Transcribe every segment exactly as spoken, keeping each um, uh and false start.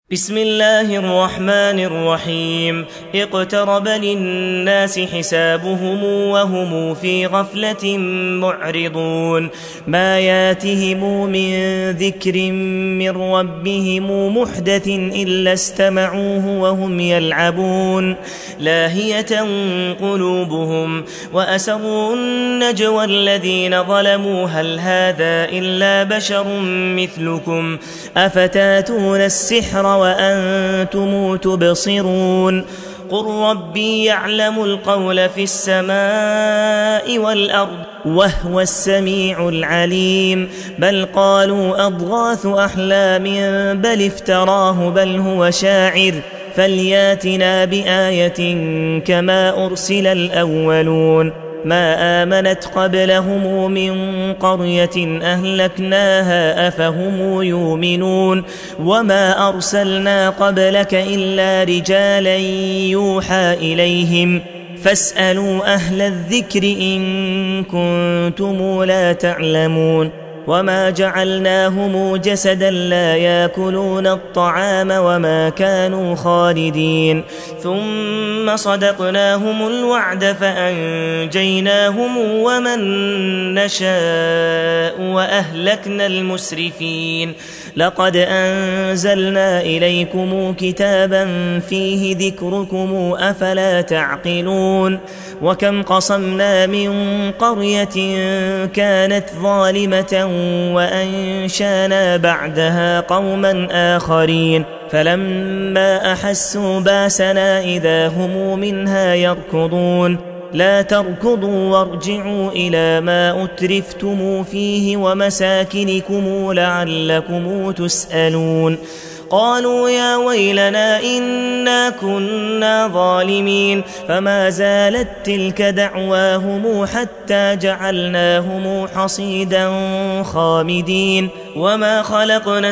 بسم الله الرحمن الرحيم اقترب للناس حسابهم وهم في غفلة معرضون ما ياتهم من ذكر من ربهم محدث إلا استمعوه وهم يلعبون لاهية قلوبهم وأسروا النجوى الذين ظلموا هل هذا إلا بشر مثلكم أفتاتون السحر وأنتم تبصرون قل ربي يعلم القول في السماء والأرض وهو السميع العليم بل قالوا أضغاث أحلام بل افتراه بل هو شاعر فلياتنا بآية كما أرسل الأولون ما آمنت قبلهم من قرية أهلكناها أفهم يؤمنون وما أرسلنا قبلك إلا رجالا يوحى إليهم فاسألوا أهل الذكر إن كنتم لا تعلمون وما جعلناهم جسدا لا يأكلون الطعام وما كانوا خالدين ثم صدقناهم الوعد فأنجيناهم ومن نشاء وأهلكنا المسرفين لقد أنزلنا إليكم كتابا فيه ذكركم أفلا تعقلون وكم قصمنا من قرية كانت ظالمة وأنشانا بعدها قوما آخرين فلما أحسوا باسنا إذا هم منها يركضون لا تركضوا وارجعوا إلى ما أترفتم فيه ومساكنكم لعلكم تسألون قالوا يا ويلنا إنا كنا ظالمين فما زالت تلك دعواهم حتى جعلناهم حصيدا خامدين وما خلقنا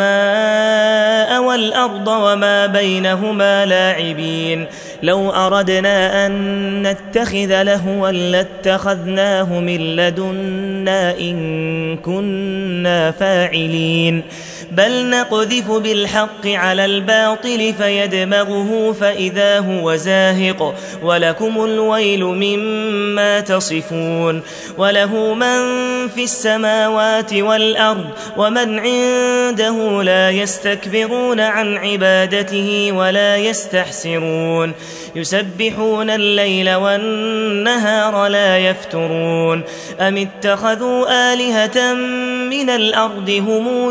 السماء والأرض وما بينهما لاعبين لو أردنا أن نتخذ لهوا لاتخذناه من لدنا إن كنا فاعلين بل نقذف بالحق على الباطل فيدمغه فإذا هو زاهق ولكم الويل مما تصفون وله من في السماوات والأرض ومن عنده لا يستكبرون عن عبادته ولا يستحسرون يسبحون الليل والنهار لا يفترون أم اتخذوا آلهة من الأرض هم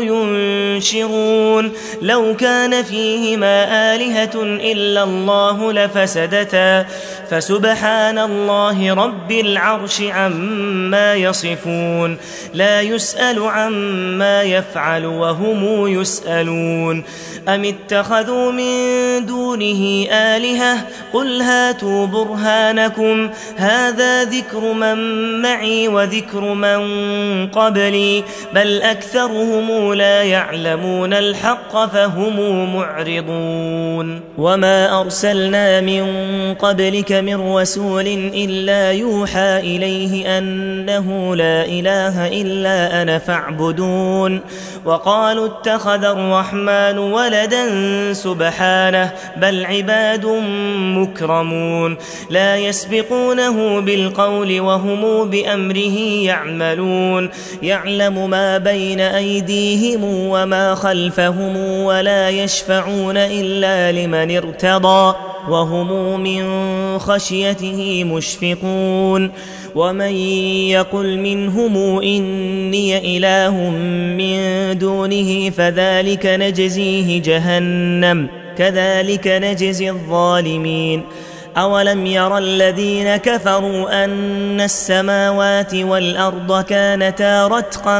ينشرون لو كان فيهما آلهة إلا الله لفسدتا فسبحان الله رب العرش عما يصفون لا يسأل عما يفعل وهم يسألون أم اتخذوا من دونه آلهة قل هاتوا برهانكم هذا ذكر من معي وذكر من قبلي بل أكثرهم لا يعلمون الحق فهم معرضون وما أرسلنا من قبلك من رسول إلا يوحى إليه أنه لا إله إلا أنا فاعبدون وقالوا اتخذ الرحمن ولدا سبحانه بل عباد مكرمون لا يسبقونه بالقول وهم بأمره يعملون يعلم ما بين أيديهم وما خلفهم ولا يشفعون إلا لمن ارتضى وهم من خشيته مشفقون ومن يقل منهم إني إله من دونه فذلك نجزيه جهنم كذلك نجزي الظالمين أولم ير الذين كفروا أن السماوات والأرض كانتا رتقا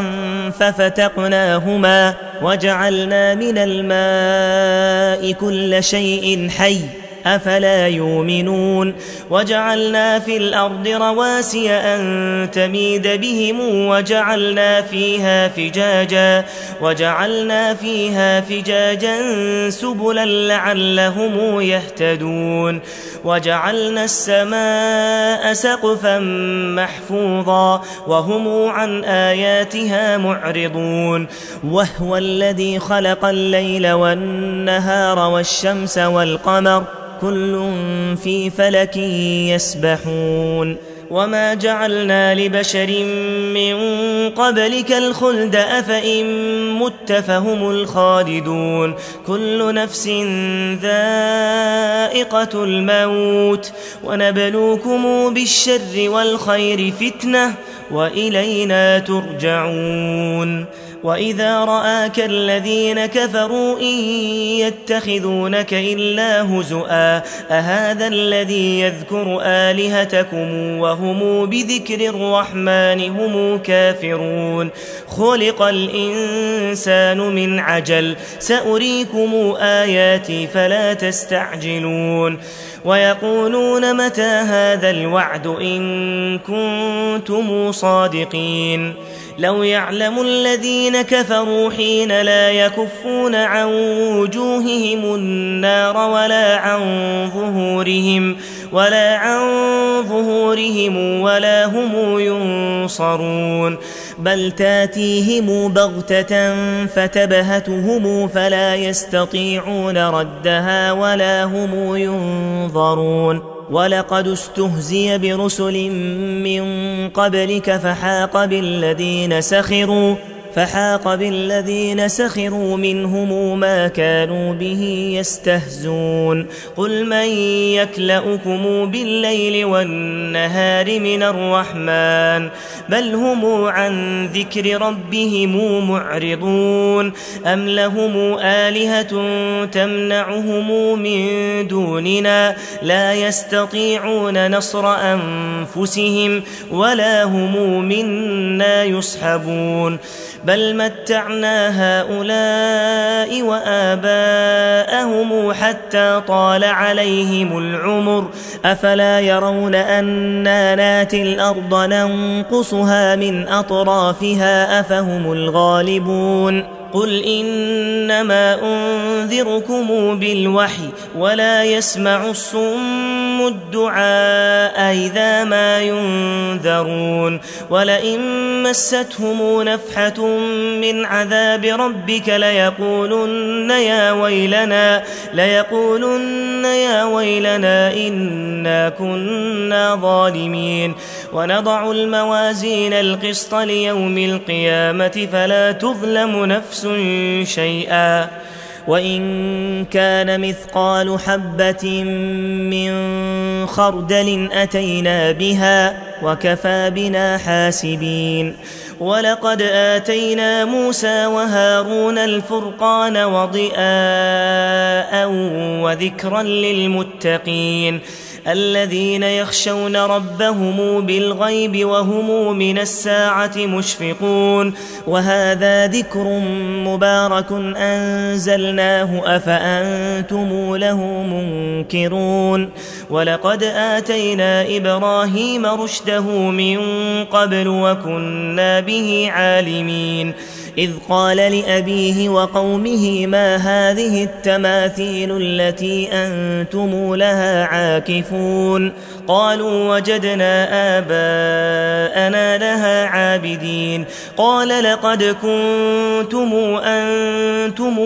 ففتقناهما وجعلنا من الماء كل شيء حي أفلا يؤمنون وجعلنا في الأرض رواسي أن تميد بهم وجعلنا فيها فجاجا وجعلنا فيها فجاجا سبلا لعلهم يهتدون وجعلنا السماء سقفا محفوظا وهم عن آياتها معرضون وهو الذي خلق الليل والنهار والشمس والقمر كل في فلك يسبحون وما جعلنا لبشر من قبلك الخلد أفإن مت فهم الخالدون كل نفس ذائقة الموت ونبلوكم بالشر والخير فتنة وإلينا ترجعون وإذا رآك الذين كفروا إن يتخذونك إلا هزؤا أهذا الذي يذكر آلهتكم وهم بذكر الرحمن هم كافرون خلق الإنسان من عجل سأريكم آياتي فلا تستعجلون ويقولون متى هذا الوعد إن كنتم صادقين لو يعلم الذين كفروا حين لا يكفون عن وجوههم النار ولا عن ظهورهم ولا عن ظهورهم ولا هم ينصرون بل تاتيهم بغتة فتبهتهم فلا يستطيعون ردها ولا هم ينظرون ولقد استهزئ برسل من قبلك فحاق بالذين سخروا فحاق بالذين سخروا منهم ما كانوا به يستهزون قل من يكلؤكم بالليل والنهار من الرحمن بل هم عن ذكر ربهم معرضون أم لهم آلهة تمنعهم من دوننا لا يستطيعون نصر أنفسهم ولا هم منا يصحبون بل متعنا هؤلاء وآباءهم حتى طال عليهم العمر أفلا يرون أنا ناتي الأرض ننقصها من أطرافها أفهم الغالبون قل إنما أنذركم بالوحي ولا يسمع الصم الدعاء إذا ما ينذرون ولئن مستهم نفحة من عذاب ربك ليقولن يا ويلنا ليقولن يا ويلنا إنا كنا ظالمين ونضع الموازين القسط ليوم القيامة فلا تظلم نفس شيئا وإن كان مثقال حبة من خردل أتينا بها وكفى بنا حاسبين ولقد آتينا موسى وهارون الفرقان وضياء وذكرا للمتقين الذين يخشون ربهم بالغيب وهم من الساعة مشفقون وهذا ذكر مبارك أنزلناه أفأنتم له منكرون ولقد آتينا إبراهيم رشده من قبل وكنا به عالمين إذ قال لأبيه وقومه ما هذه التماثيل التي أنتم لها عاكفون قالوا وجدنا آباءنا لها عابدين قال لقد كنتم أنتم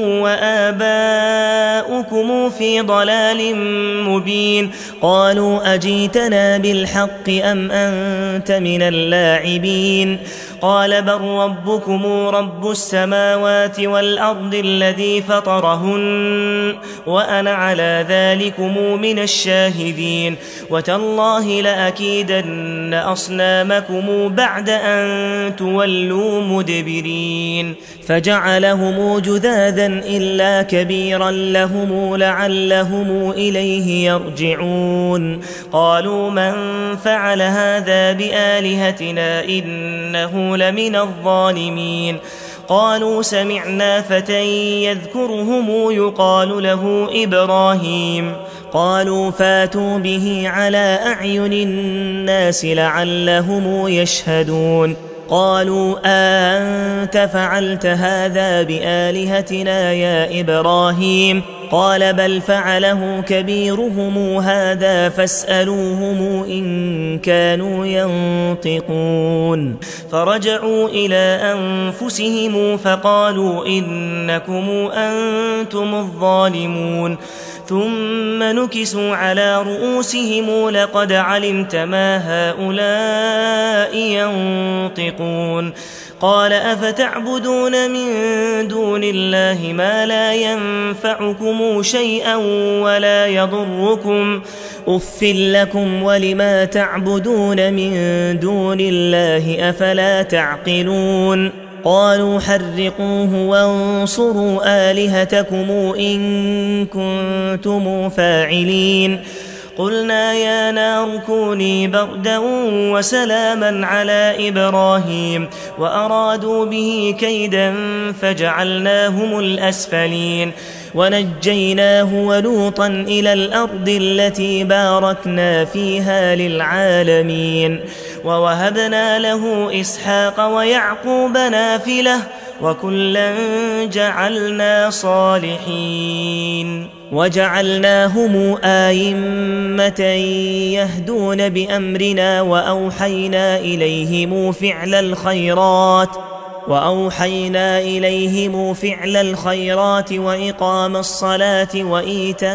وآباؤكم في ضلال مبين قالوا أجيتنا بالحق أم أنت من اللاعبين قال بل ربكم رب السماوات والأرض الذي فطرهن وأنا على ذلكم من الشاهدين وتالله لأكيدن أصنامكم بعد أن تولوا مدبرين فجعلهم جذاذا إلا كبيرا لهم لعلهم إليه يرجعون قالوا من فعل هذا بآلهتنا إنه لمن الظالمين قالوا سمعنا فتى يذكرهم يقال له إبراهيم قالوا فاتوا به على أعين الناس لعلهم يشهدون قالوا أنت فعلت هذا بآلهتنا يا إبراهيم قال بل فعله كبيرهم هذا فاسألوهم إن كانوا ينطقون فرجعوا إلى أنفسهم فقالوا إنكم أنتم الظالمون ثم نكسوا على رؤوسهم لقد علمت ما هؤلاء ينطقون قال أفتعبدون من دون الله ما لا ينفعكم شيئا ولا يضركم أف لكم ولما تعبدون من دون الله أفلا تعقلون قالوا حرقوه وانصروا آلهتكم إن كنتم فاعلين قلنا يا نار كوني بردا وسلاما على إبراهيم وأرادوا به كيدا فجعلناهم الأسفلين ونجيناه ولوطا إلى الأرض التي باركنا فيها للعالمين ووهبنا له إسحاق ويعقوب نافلة وكلا جعلنا صالحين وجعلناهم آئمة يهدون بأمرنا وأوحينا إليهم فعل الخيرات وأوحينا إليهم فعل الخيرات وإقام الصلاة وإيتاء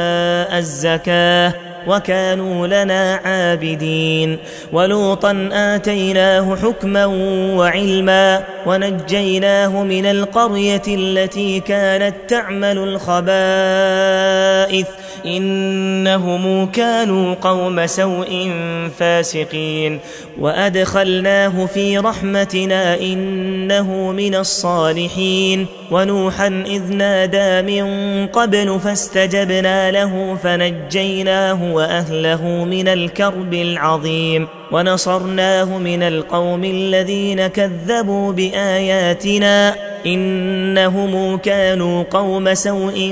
الزكاة وكانوا لنا عابدين ولوطا آتيناه حكما وعلما ونجيناه من القرية التي كانت تعمل الخبائث إنهم كانوا قوم سوء فاسقين وأدخلناه في رحمتنا إنه من الصالحين ونوحا إذ نادى من قبل فاستجبنا له فنجيناه وأهله من الكرب العظيم ونصرناه من القوم الذين كذبوا بآياتنا إنهم كانوا قوم سوء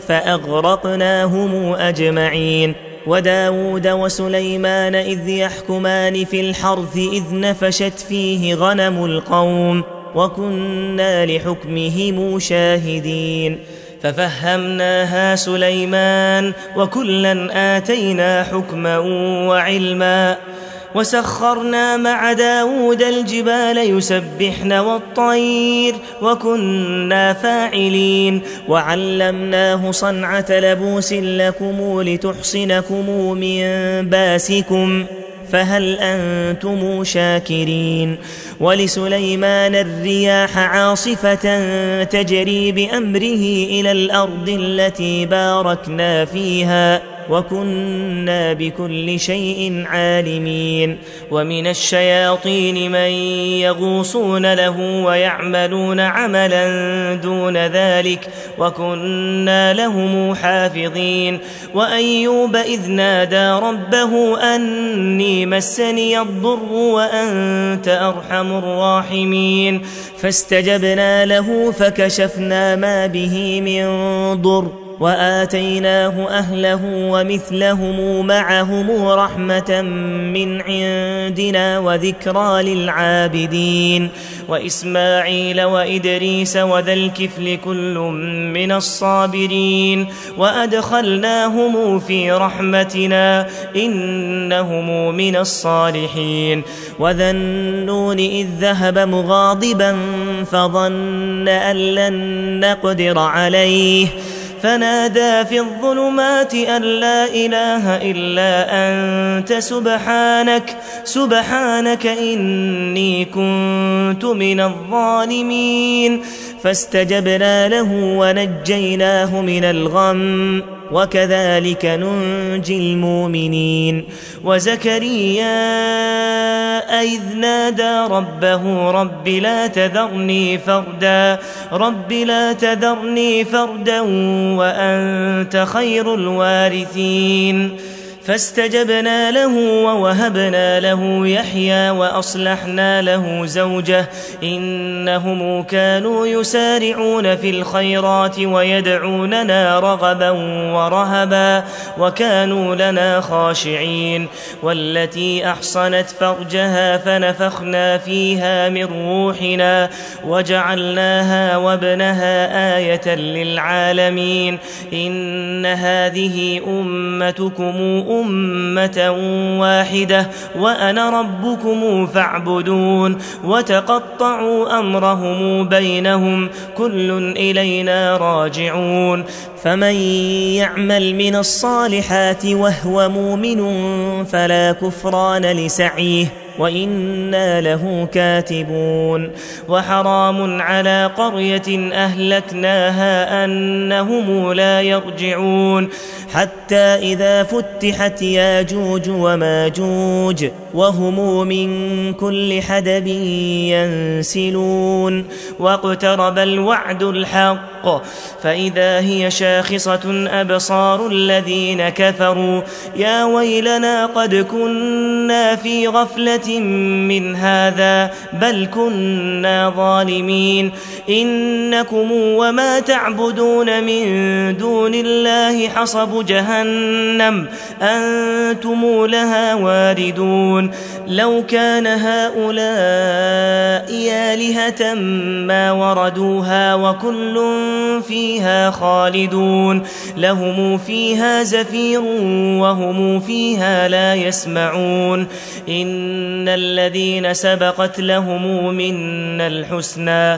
فأغرقناهم أجمعين وداود وسليمان إذ يحكمان في الحرث إذ نفشت فيه غنم القوم وكنا لحكمهم شاهدين ففهمناها سليمان وكلا آتينا حكما وعلما وسخرنا مع داود الجبال يسبحن والطير وكنا فاعلين وعلمناه صنعة لبوس لكم لتحصنكم من باسكم فهل أنتم شاكرين ولسليمان الرياح عاصفة تجري بأمره إلى الأرض التي باركنا فيها وكنا بكل شيء عالمين ومن الشياطين من يغوصون له ويعملون عملا دون ذلك وكنا لهم حافظين وأيوب إذ نادى ربه أني مسني الضر وأنت أرحم الراحمين فاستجبنا له فكشفنا ما به من ضر وآتيناه أهله ومثلهم معهم رحمة من عندنا وذكرى للعابدين وإسماعيل وإدريس وذا الكفل كل من الصابرين وأدخلناهم في رحمتنا إنهم من الصالحين وذا النون إذ ذهب مغاضبا فظن أن لن نقدر عليه فنادى في الظلمات أن لا إله إلا أنت سبحانك سبحانك إني كنت من الظالمين فاستجبنا له ونجيناه من الغم وكذلك ننجي المؤمنين وزكريا إذ نادى ربه رب لا تذرني فردا رب لا تذرني فردا وأنت خير الوارثين فاستجبنا له ووهبنا له يحيى وأصلحنا له زوجه إنهم كانوا يسارعون في الخيرات ويدعوننا رغبا ورهبا وكانوا لنا خاشعين والتي أحصنت فرجها فنفخنا فيها من روحنا وجعلناها وابنها آية للعالمين إن هذه أمتكم أمة واحدة وأنا ربكم فاعبدون وتقطعوا أمرهم بينهم كل إلينا راجعون فمن يعمل من الصالحات وهو مؤمن فلا كفران لسعيه وإنا له كاتبون وحرام على قرية أهلكناها أنهم لا يرجعون حتى إذا فتحت ياجوج وماجوج وهم من كل حدب ينسلون واقترب الوعد الحق فإذا هي شاخصة أبصار الذين كفروا يا ويلنا قد كنا في غفلة من هذا بل كنا ظالمين إنكم وما تعبدون من دون الله حصب جهنم أنتم لها واردون لو كان هؤلاء آلهة ما وردوها وكل فيها خالدون لهم فيها زفير وهم فيها لا يسمعون إن الذين سبقت لهم منا الحسنى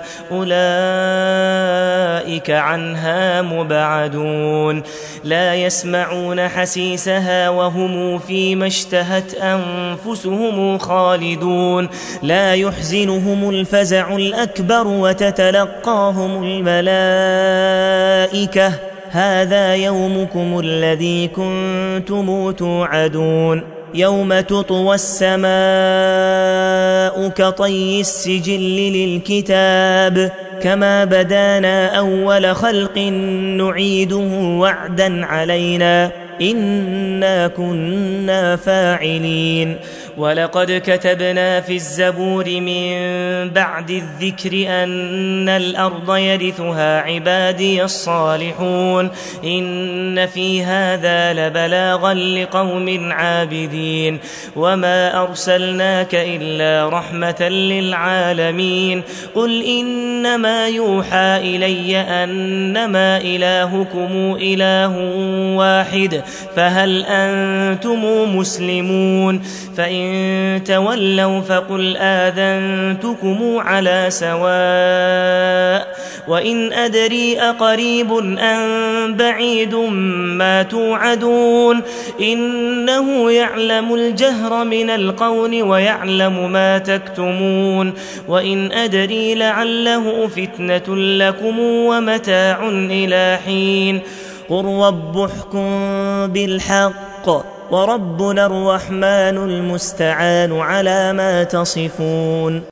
أولئك عنها مبعدون لا يسمعون حسيسها وهم فيما اشتهت أنفسهم خالدون لا يحزنهم الفزع الأكبر وتتلقاهم الملائكة هذا يومكم الذي كنتم توعدون يوم تطوى السماء كطي السجل للكتاب كما بدانا أول خلق نعيده وعدا علينا إنا كنا فاعلين ولقد كتبنا في الزبور من بعد الذكر أن الأرض يرثها عبادي الصالحون إن في هذا لبلاغا لقوم عابدين وما أرسلناك إلا رحمة للعالمين قل إنما يوحى إلي أنما إلهكم إله واحد فهل أنتم مسلمون فإن تولوا فقل آذنتكم على سواء وإن أدري أقريب أم بعيد ما توعدون إنه يعلم الجهر من القول ويعلم ما تكتمون وإن أدري لعله فتنة لكم ومتاع إلى حين قل رب احكم بالحق وربنا الرحمن المستعان على ما تصفون.